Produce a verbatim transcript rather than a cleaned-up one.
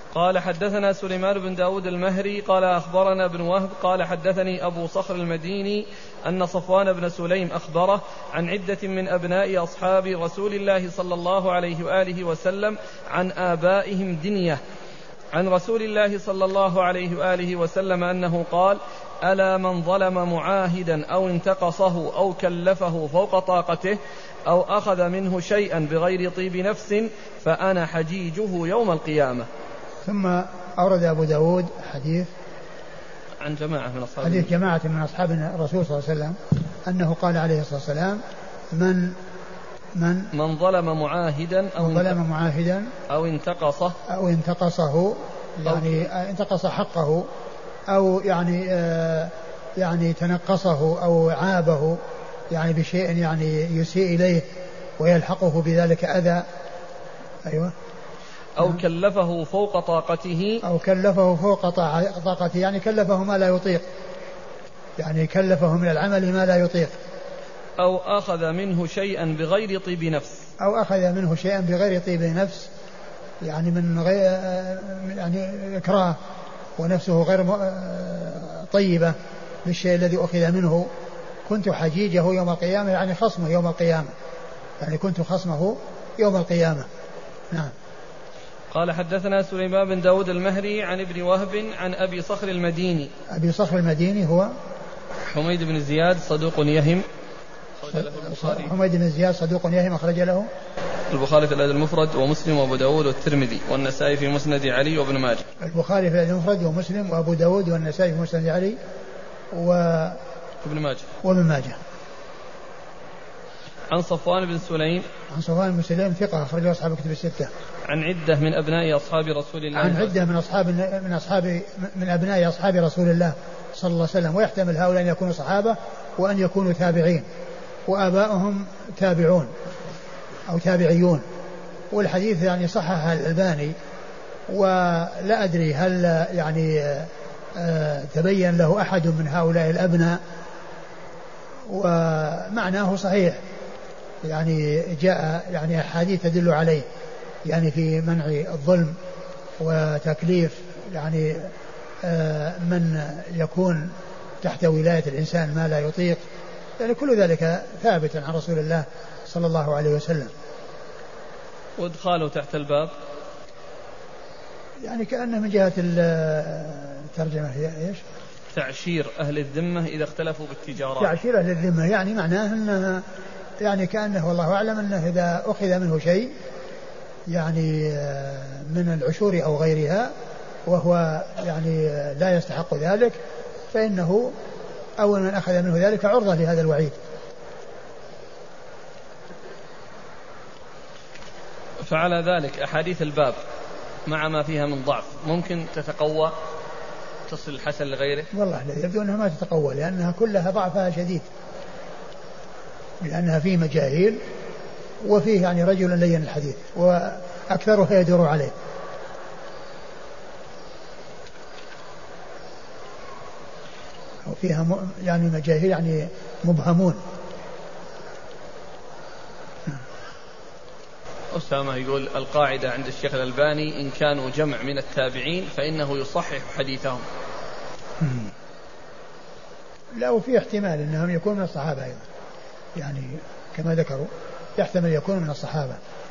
قال حدثنا سليمان بن داود المهري قال أخبرنا ابن وهب قال حدثني أبو صخر المديني أن صفوان بن سليم أخبره عن عدة من أبناء أصحاب رسول الله صلى الله عليه وآله وسلم عن آبائهم دنية عن رسول الله صلى الله عليه وآله وسلم أنه قال: ألا من ظلم معاهدا أو انتقصه أو كلفه فوق طاقته أو أخذ منه شيئا بغير طيب نفس فأنا حجيجه يوم القيامة. ثم أورد أبو داود حديث عن جماعة من أصحاب حديث جماعة من أصحاب الرسول صلى الله عليه وسلم أنه قال عليه الصلاة والسلام: من من من ظلم معاهدا أو من ظلم معاهدا أو انتقصه أو انتقصه يعني انتقص حقه أو يعني آه يعني تنقصه أو عابه يعني بشيء يعني يسيء إليه ويلحقه بذلك أذى. أيوة. أو كلفه فوق طاقته أو كلفه فوق طاقته يعني كلفه ما لا يطيق، يعني كلفه من العمل ما لا يطيق. أو أخذ منه شيئا بغير طيب نفس أو أخذ منه شيئا بغير طيب نفس يعني من غير يعني إكراه ونفسه غير طيبة بالشيء الذي أخذ منه. كنت حجيجه يوم القيامة يعني خصمه يوم القيامة، يعني كنت خصمه يوم القيامة. نعم. قال حدثنا سليمان بن داود المهري عن ابن وهب عن أبي صخر المديني. أبي صخر المديني هو حميد بن زياد صدوق يهم. حميد بن زياد صدوق يهم أخرج له البخاري في الأدب المفرد ومسلم وأبو داود والترمذي والنسائي في مسند علي وابن ماجه. البخاري في الأدب المفرد ومسلم وأبو داود والنسائي في مسند علي وابن ماجه وابن ماجه. عن صفوان بن سليم عن صفوان بن سليم ثقة أخرجه أصحاب كتب الستة. عن عدة من أبناء أصحاب رسول الله عن عدة من أصحاب من أصحاب من أبناء أصحاب رسول الله صلى الله عليه وسلم، ويحتمل هؤلاء أن يكونوا صحابة وأن يكونوا تابعين وآباؤهم تابعون أو تابعيون. والحديث يعني صححه الألباني، ولا أدري هل يعني آه تبين له أحد من هؤلاء الأبناء، ومعناه صحيح يعني جاء يعني أحاديث تدل عليه يعني في منع الظلم وتكليف يعني آه من يكون تحت ولاية الإنسان ما لا يطيق، يعني كل ذلك ثابت عن رسول الله صلى الله عليه وسلم. وادخاله تحت الباب يعني كأنه من جهة الترجمة هي ايش؟ تعشير أهل الذمة إذا اختلفوا بالتجارات. تعشير أهل الذمة يعني معناه أنه يعني كأنه والله أعلم أنه إذا أخذ منه شيء يعني من العشور أو غيرها وهو يعني لا يستحق ذلك فإنه أول من أخذ منه ذلك عرضة لهذا الوعيد. فعلى ذلك أحاديث الباب مع ما فيها من ضعف ممكن تتقوى تصل الحسن لغيره؟ والله لا، يبدو أنها ما تتقوى لأنها كلها ضعفها شديد، لأنها فيه مجاهيل وفيه يعني رجل لين الحديث وأكثرها يدور عليه. وفيها يعني مجاهيل يعني مبهمون. أسامة يقول القاعدة عند الشيخ الألباني إن كانوا جمع من التابعين فإنه يصحح حديثهم. لا، وفي احتمال أنهم يكونوا من الصحابة أيضا، يعني كما ذكروا يحتمل يكونوا من الصحابة.